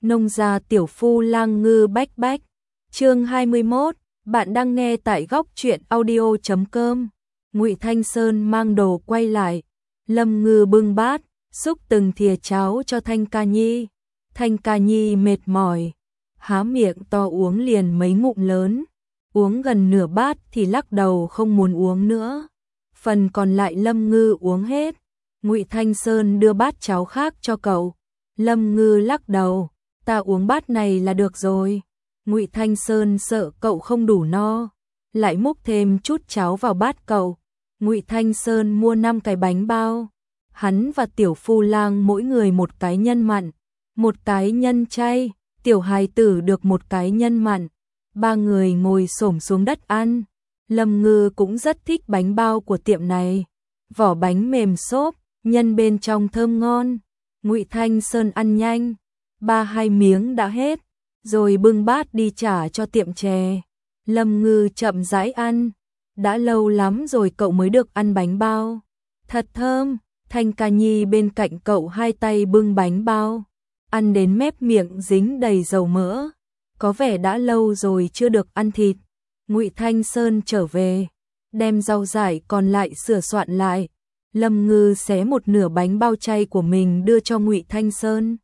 Nông gia tiểu phu lang ngư bách bách. Chương 21, bạn đang nghe tại góc truyện audio.com. Ngụy Thanh Sơn mang đồ quay lại, Lâm Ngư bưng bát, xúc từng thìa cháo cho Thanh Ca Nhi. Thanh Ca Nhi mệt mỏi, há miệng to uống liền mấy ngụm lớn, uống gần nửa bát thì lắc đầu không muốn uống nữa. Phần còn lại Lâm Ngư uống hết. Ngụy Thanh Sơn đưa bát cháo khác cho cậu. Lâm Ngư lắc đầu, ta uống bát này là được rồi. Ngụy Thanh Sơn sợ cậu không đủ no, lại múc thêm chút cháo vào bát cậu. Ngụy Thanh Sơn mua 5 cái bánh bao, hắn và tiểu phu lang mỗi người một cái nhân mặn, một cái nhân chay, tiểu hài tử được một cái nhân mặn. 3 người ngồi xổm xuống đất ăn. Lâm Ngư cũng rất thích bánh bao của tiệm này, vỏ bánh mềm xốp, nhân bên trong thơm ngon. Ngụy Thanh Sơn ăn nhanh, 3-2 miếng đã hết, rồi bưng bát đi trả cho tiệm chè. Lâm Ngư chậm rãi ăn, đã lâu lắm rồi cậu mới được ăn bánh bao, thật thơm. Thanh Ca Nhi bên cạnh cậu hai tay bưng bánh bao, ăn đến mép miệng dính đầy dầu mỡ, có vẻ đã lâu rồi chưa được ăn thịt. Ngụy Thanh Sơn trở về, đem rau dại còn lại sửa soạn lại. Lâm Ngư xé một nửa bánh bao chay của mình đưa cho Ngụy Thanh Sơn.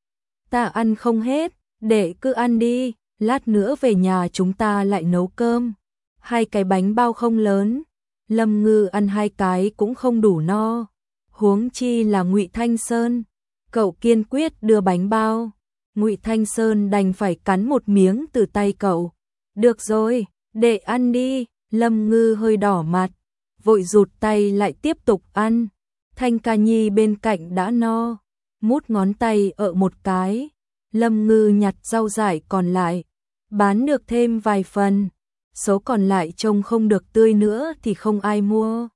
Ta ăn không hết, để cứ ăn đi, lát nữa về nhà chúng ta lại nấu cơm. 2 cái bánh bao không lớn, Lâm Ngư ăn 2 cái cũng không đủ no, huống chi là Ngụy Thanh Sơn. Cậu kiên quyết đưa bánh bao, Ngụy Thanh Sơn đành phải cắn một miếng từ tay cậu. Được rồi, để ăn đi. Lâm Ngư hơi đỏ mặt, vội rụt tay lại tiếp tục ăn. Thanh Ca Nhi bên cạnh đã no, mút ngón tay ở một cái. Lâm Ngư nhặt rau dại còn lại, bán được thêm vài phần, số còn lại trông không được tươi nữa thì không ai mua.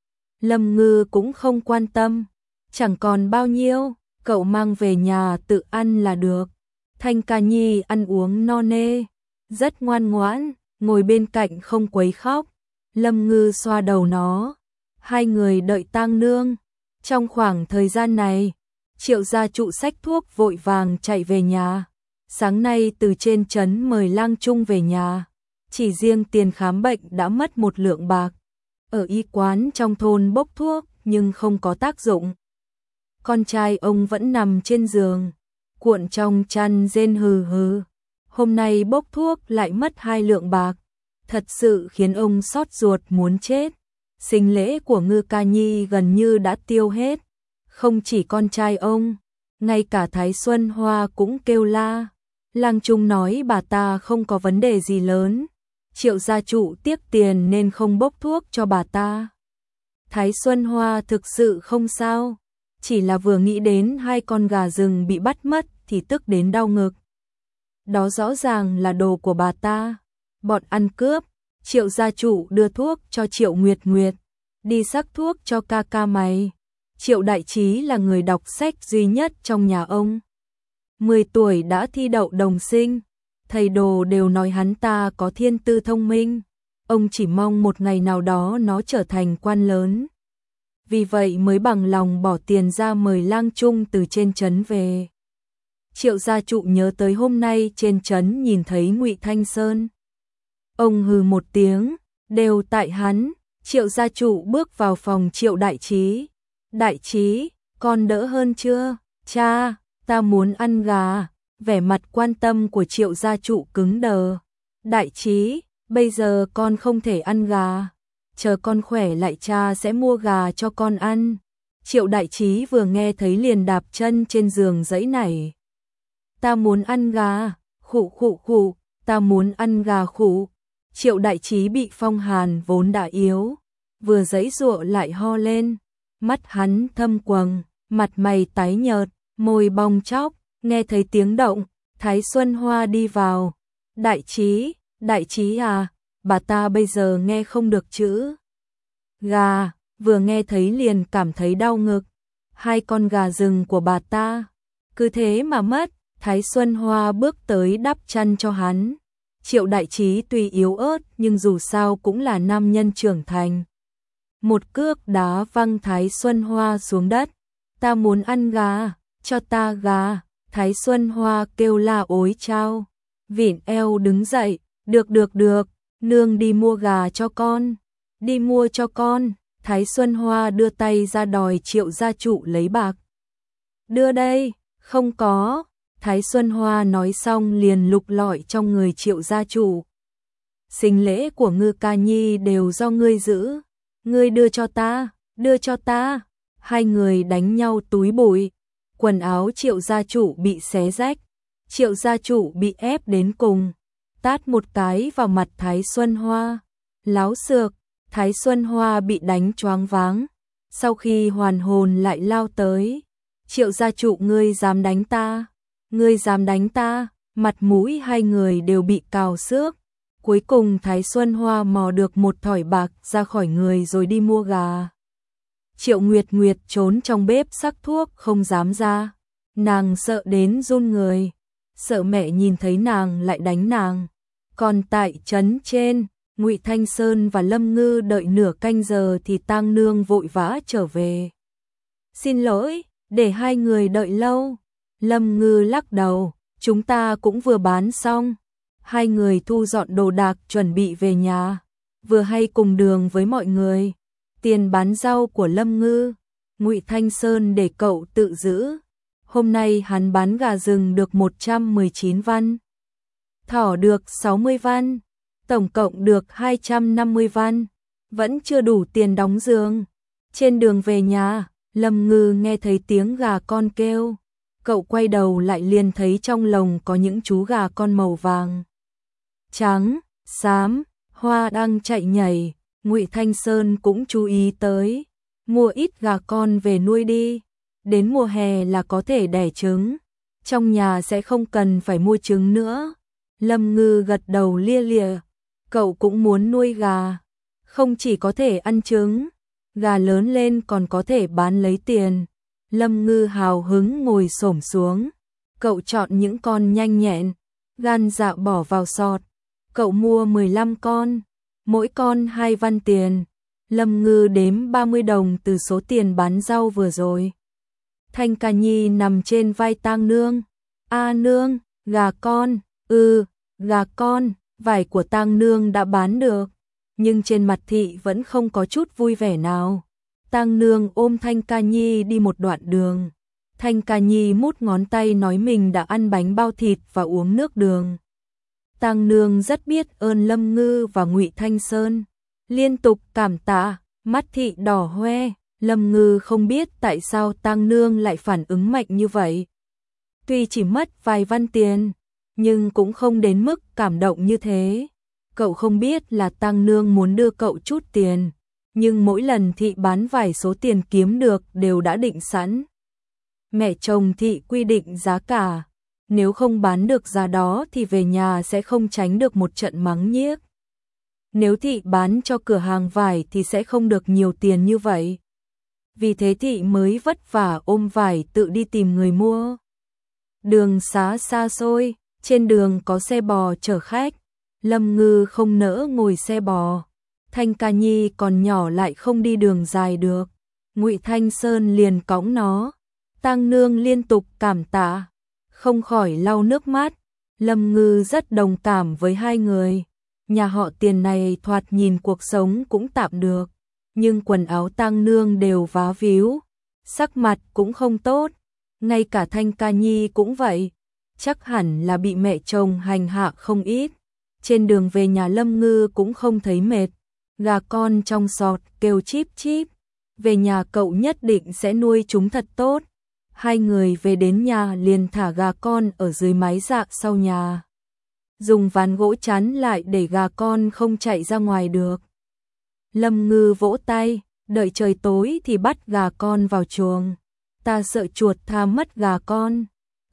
Lâm Ngư cũng không quan tâm, chẳng còn bao nhiêu, cậu mang về nhà tự ăn là được. Thanh Ca Nhi ăn uống no nê, rất ngoan ngoãn, ngồi bên cạnh không quấy khóc. Lâm Ngư xoa đầu nó, 2 người đợi tang nương. Trong khoảng thời gian này, Triệu gia trụ xách thuốc vội vàng chạy về nhà. Sáng nay từ trên trấn mời lang trung về nhà, chỉ riêng tiền khám bệnh đã mất 1 lượng bạc. Ở y quán trong thôn bốc thuốc nhưng không có tác dụng. Con trai ông vẫn nằm trên giường, cuộn trong chăn rên hừ hừ. Hôm nay bốc thuốc lại mất 2 lượng bạc, thật sự khiến ông xót ruột muốn chết. Sinh lễ của Ngư Ca Nhi gần như đã tiêu hết. Không chỉ con trai ông, ngay cả Thái Xuân Hoa cũng kêu la. Lang Trung nói bà ta không có vấn đề gì lớn, Triệu gia trụ tiếc tiền nên không bốc thuốc cho bà ta. Thái Xuân Hoa thực sự không sao, chỉ là vừa nghĩ đến 2 con gà rừng bị bắt mất thì tức đến đau ngực. Đó rõ ràng là đồ của bà ta, bọn ăn cướp. Triệu gia trụ đưa thuốc cho Triệu Nguyệt Nguyệt, đi sắc thuốc cho ca ca mày. Triệu Đại Trí là người đọc sách duy nhất trong nhà ông. 10 tuổi đã thi đậu đồng sinh, thầy đồ đều nói hắn ta có thiên tư thông minh. Ông chỉ mong một ngày nào đó nó trở thành quan lớn. Vì vậy mới bằng lòng bỏ tiền ra mời lang trung từ trên trấn về. Triệu gia trụ nhớ tới hôm nay trên trấn nhìn thấy Ngụy Thanh Sơn. Ông hừ một tiếng, đều tại hắn. Triệu gia trụ bước vào phòng Triệu Đại Trí. Đại Trí, con đỡ hơn chưa? Cha, ta muốn ăn gà. Vẻ mặt quan tâm của Triệu gia trụ cứng đờ. Đại Trí, bây giờ con không thể ăn gà. Chờ con khỏe lại cha sẽ mua gà cho con ăn. Triệu Đại Trí vừa nghe thấy liền đạp chân trên giường giãy nảy. Ta muốn ăn gà, khụ khụ khụ, ta muốn ăn gà khụ. Triệu Đại Trí bị phong hàn vốn đã yếu, vừa giãy giụa lại ho lên, mắt hắn thâm quầng, mặt mày tái nhợt, môi bong tróc. Nghe thấy tiếng động, Thái Xuân Hoa đi vào. Đại Trí à, bà ta bây giờ nghe không được chữ gà, vừa nghe thấy liền cảm thấy đau ngực. 2 con gà rừng của bà ta, cứ thế mà mất. Thái Xuân Hoa bước tới đắp chăn cho hắn. Triệu Đại Trí tuy yếu ớt nhưng dù sao cũng là nam nhân trưởng thành. Một cước đá văng Thái Xuân Hoa xuống đất. Ta muốn ăn gà, cho ta gà. Thái Xuân Hoa kêu la ối chao, vịn eo đứng dậy, được, nương đi mua gà cho con, đi mua cho con. Thái Xuân Hoa đưa tay ra đòi Triệu gia chủ lấy bạc. Đưa đây, không có. Thái Xuân Hoa nói xong liền lục lọi trong người Triệu gia chủ. Sinh lễ của Ngư Ca Nhi đều do ngươi giữ, ngươi đưa cho ta, đưa cho ta. Hai người đánh nhau túi bụi, quần áo Triệu gia chủ bị xé rách, Triệu gia chủ bị ép đến cùng, tát một cái vào mặt Thái Xuân Hoa. Láo xược, Thái Xuân Hoa bị đánh choáng váng, sau khi hoàn hồn lại lao tới. Triệu gia chủ, ngươi dám đánh ta, ngươi dám đánh ta. Mặt mũi hai người đều bị cào xước. Cuối cùng Thái Xuân Hoa mò được một thỏi bạc ra khỏi người rồi đi mua gà. Triệu Nguyệt Nguyệt trốn trong bếp sắc thuốc không dám ra, nàng sợ đến run người, sợ mẹ nhìn thấy nàng lại đánh nàng. Còn tại trấn trên, Ngụy Thanh Sơn và Lâm Ngư đợi nửa canh giờ thì Tang Nương vội vã trở về. Xin lỗi, để hai người đợi lâu. Lâm Ngư lắc đầu, chúng ta cũng vừa bán xong. Hai người thu dọn đồ đạc chuẩn bị về nhà, vừa hay cùng đường với mọi người. Tiền bán rau của Lâm Ngư, Ngụy Thanh Sơn để cậu tự giữ. Hôm nay hắn bán gà rừng được 119 văn, thỏ được 60 văn, tổng cộng được 250 văn, vẫn chưa đủ tiền đóng giường. Trên đường về nhà, Lâm Ngư nghe thấy tiếng gà con kêu. Cậu quay đầu lại liền thấy trong lồng có những chú gà con màu vàng, trắng, xám, hoa đang chạy nhảy. Ngụy Thanh Sơn cũng chú ý tới, mua ít gà con về nuôi đi, đến mùa hè là có thể đẻ trứng, trong nhà sẽ không cần phải mua trứng nữa. Lâm Ngư gật đầu lia lịa, cậu cũng muốn nuôi gà, không chỉ có thể ăn trứng, gà lớn lên còn có thể bán lấy tiền. Lâm Ngư hào hứng ngồi xổm xuống, cậu chọn những con nhanh nhẹn, gan dạ bỏ vào sọt, cậu mua 15 con. Mỗi con 2 văn tiền. Lâm Ngư đếm 30 đồng từ số tiền bán rau vừa rồi. Thanh Ca Nhi nằm trên vai Tang Nương. A nương, gà con. Gà con. Vải của Tang Nương đã bán được, nhưng trên mặt thị vẫn không có chút vui vẻ nào. Tang Nương ôm Thanh Ca Nhi đi một đoạn đường. Thanh Ca Nhi mút ngón tay nói mình đã ăn bánh bao thịt và uống nước đường. Tang Nương rất biết ơn Lâm Ngư và Ngụy Thanh Sơn, liên tục cảm tạ, mắt thị đỏ hoe. Lâm Ngư không biết tại sao Tang Nương lại phản ứng mạnh như vậy. Tuy chỉ mất vài văn tiền, nhưng cũng không đến mức cảm động như thế. Cậu không biết là Tang Nương muốn đưa cậu chút tiền, nhưng mỗi lần thị bán vải số tiền kiếm được đều đã định sẵn. Mẹ chồng thị quy định giá cả, nếu không bán được giá đó thì về nhà sẽ không tránh được một trận mắng nhiếc. Nếu thị bán cho cửa hàng vải thì sẽ không được nhiều tiền như vậy. Vì thế thị mới vất vả ôm vải tự đi tìm người mua. Đường xá xa xôi, trên đường có xe bò chở khách. Lâm Ngư không nỡ ngồi xe bò. Thanh Ca Nhi còn nhỏ lại không đi đường dài được. Ngụy Thanh Sơn liền cõng nó. Tang Nương liên tục cảm tạ, không khỏi lau nước mắt. Lâm Ngư rất đồng cảm với hai người. Nhà họ Tiền này thoạt nhìn cuộc sống cũng tạm được, nhưng quần áo Tang Nương đều vá víu, sắc mặt cũng không tốt. Ngay cả Thanh Ca Nhi cũng vậy, chắc hẳn là bị mẹ chồng hành hạ không ít. Trên đường về nhà Lâm Ngư cũng không thấy mệt. Gà con trong sọt kêu chíp chíp. Về nhà cậu nhất định sẽ nuôi chúng thật tốt. Hai người về đến nhà liền thả gà con ở dưới mái dạ sau nhà, dùng ván gỗ chắn lại để gà con không chạy ra ngoài được. Lâm Ngư vỗ tay, đợi trời tối thì bắt gà con vào chuồng. Ta sợ chuột tha mất gà con.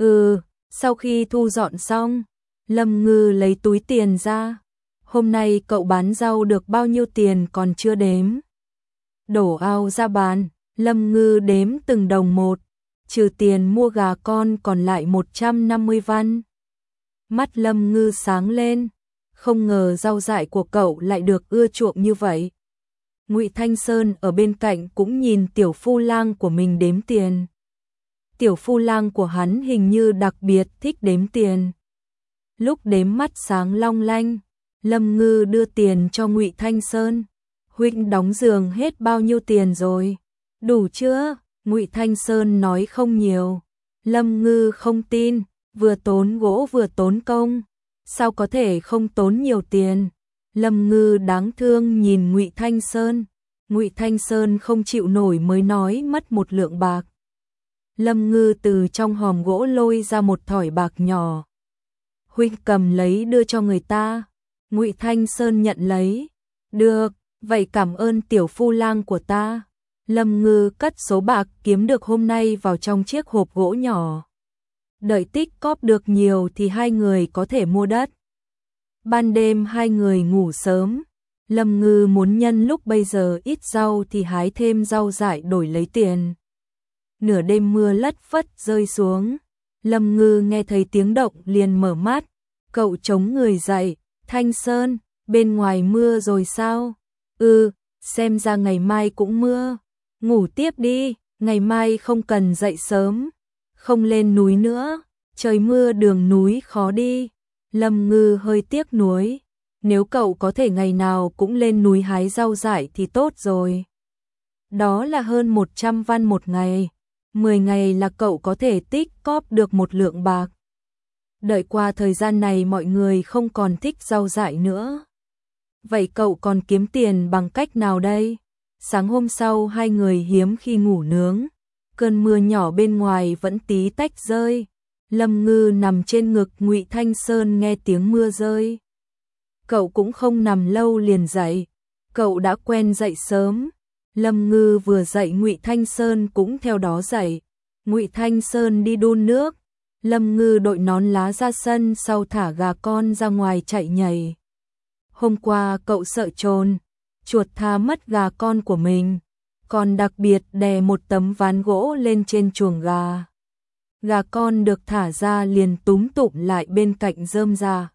Sau khi thu dọn xong, Lâm Ngư lấy túi tiền ra. Hôm nay cậu bán rau được bao nhiêu tiền còn chưa đếm. Đổ ao ra bàn, Lâm Ngư đếm từng đồng một, trừ tiền mua gà con còn lại 150 văn. Mắt Lâm Ngư sáng lên, không ngờ rau dại của cậu lại được ưa chuộng như vậy. Ngụy Thanh Sơn ở bên cạnh cũng nhìn tiểu phu lang của mình đếm tiền. tiểu phu lang của hắn hình như đặc biệt thích đếm tiền. Lúc đếm mắt sáng long lanh, Lâm Ngư đưa tiền cho Ngụy Thanh Sơn. Huynh đóng giường hết bao nhiêu tiền rồi? Đủ chưa? Ngụy Thanh Sơn nói không nhiều. Lâm Ngư không tin, vừa tốn gỗ vừa tốn công, sao có thể không tốn nhiều tiền? Lâm Ngư đáng thương nhìn Ngụy Thanh Sơn. Ngụy Thanh Sơn không chịu nổi mới nói mất 1 lượng bạc. Lâm Ngư từ trong hòm gỗ lôi ra một thỏi bạc nhỏ. Huynh cầm lấy đưa cho người ta. Ngụy Thanh Sơn nhận lấy. Được, vậy cảm ơn tiểu phu lang của ta. Lâm Ngư cất số bạc kiếm được hôm nay vào trong chiếc hộp gỗ nhỏ. Đợi tích cóp được nhiều thì hai người có thể mua đất. Ban đêm hai người ngủ sớm. Lâm Ngư muốn nhân lúc bây giờ ít rau thì hái thêm rau dại đổi lấy tiền. Nửa đêm mưa lất phất rơi xuống. Lâm Ngư nghe thấy tiếng động liền mở mắt. Cậu chống người dậy. Thanh Sơn, bên ngoài mưa rồi sao? Xem ra ngày mai cũng mưa. Ngủ tiếp đi, ngày mai không cần dậy sớm. Không lên núi nữa, trời mưa đường núi khó đi. Lâm Ngư hơi tiếc nuối. Nếu cậu có thể ngày nào cũng lên núi hái rau dại thì tốt rồi. Đó là hơn 100 văn một ngày. 10 ngày là cậu có thể tích cóp được 1 lượng bạc. Đợi qua thời gian này mọi người không còn thích rau dại nữa. Vậy cậu còn kiếm tiền bằng cách nào đây? Sáng hôm sau hai người hiếm khi ngủ nướng. Cơn mưa nhỏ bên ngoài vẫn tí tách rơi. Lâm Ngư nằm trên ngực Ngụy Thanh Sơn nghe tiếng mưa rơi. Cậu cũng không nằm lâu liền dậy. Cậu đã quen dậy sớm. Lâm Ngư vừa dậy Ngụy Thanh Sơn cũng theo đó dậy. Ngụy Thanh Sơn đi đun nước. Lâm Ngư đội nón lá ra sân sau thả gà con ra ngoài chạy nhảy. Hôm qua cậu sợ trồn, chuột tha mất gà con của mình, còn đặc biệt đè một tấm ván gỗ lên trên chuồng gà. Gà con được thả ra liền túm tụm lại bên cạnh rơm rà.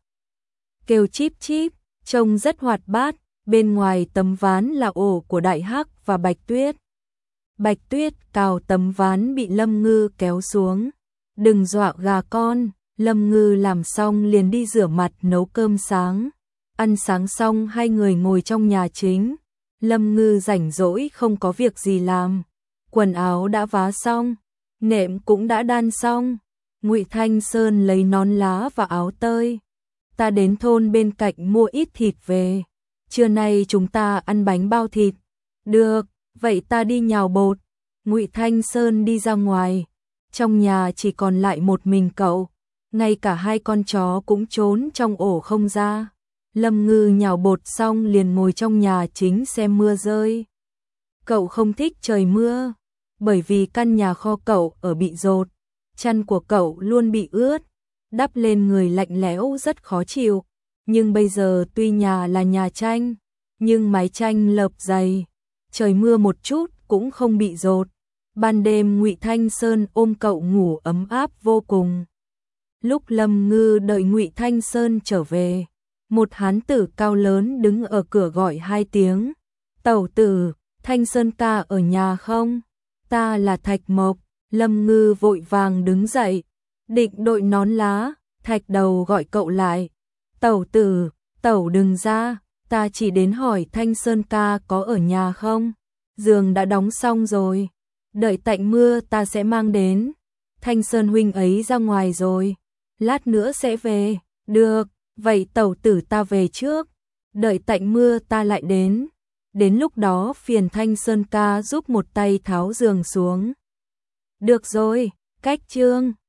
Kêu chíp chíp, trông rất hoạt bát, bên ngoài tấm ván là ổ của Đại Hắc và Bạch Tuyết. Bạch Tuyết cào tấm ván bị Lâm Ngư kéo xuống. Đừng dọa gà con, Lâm Ngư làm xong liền đi rửa mặt nấu cơm sáng. Ăn sáng xong hai người ngồi trong nhà chính. Lâm Ngư rảnh rỗi không có việc gì làm. Quần áo đã vá xong, nệm cũng đã đan xong. Ngụy Thanh Sơn lấy nón lá và áo tơi. Ta đến thôn bên cạnh mua ít thịt về. Trưa nay chúng ta ăn bánh bao thịt. Được, vậy ta đi nhào bột. Ngụy Thanh Sơn đi ra ngoài. Trong nhà chỉ còn lại một mình cậu. Ngay cả hai con chó cũng trốn trong ổ không ra. Lâm Ngư nhào bột xong liền ngồi trong nhà chính xem mưa rơi. Cậu không thích trời mưa, bởi vì căn nhà kho cậu ở bị dột, chăn của cậu luôn bị ướt, đắp lên người lạnh lẽo rất khó chịu. Nhưng bây giờ tuy nhà là nhà tranh, nhưng mái tranh lợp dày, trời mưa một chút cũng không bị dột. Ban đêm Ngụy Thanh Sơn ôm cậu ngủ ấm áp vô cùng. Lúc Lâm Ngư đợi Ngụy Thanh Sơn trở về, một hán tử cao lớn đứng ở cửa gọi 2 tiếng. Tẩu tử, Thanh Sơn ca ở nhà không? Ta là Thạch Mộc. Lâm Ngư vội vàng đứng dậy, định đội nón lá. Thạch Đầu gọi cậu lại. Tẩu tử, tẩu đừng ra, ta chỉ đến hỏi Thanh Sơn ca có ở nhà không? Giường đã đóng xong rồi, đợi tạnh mưa ta sẽ mang đến. Thanh Sơn huynh ấy ra ngoài rồi, lát nữa sẽ về. Được, vậy tẩu tử ta về trước, đợi tạnh mưa ta lại đến. Đến lúc đó phiền Thanh Sơn ca giúp một tay tháo giường xuống. Được rồi, cách chương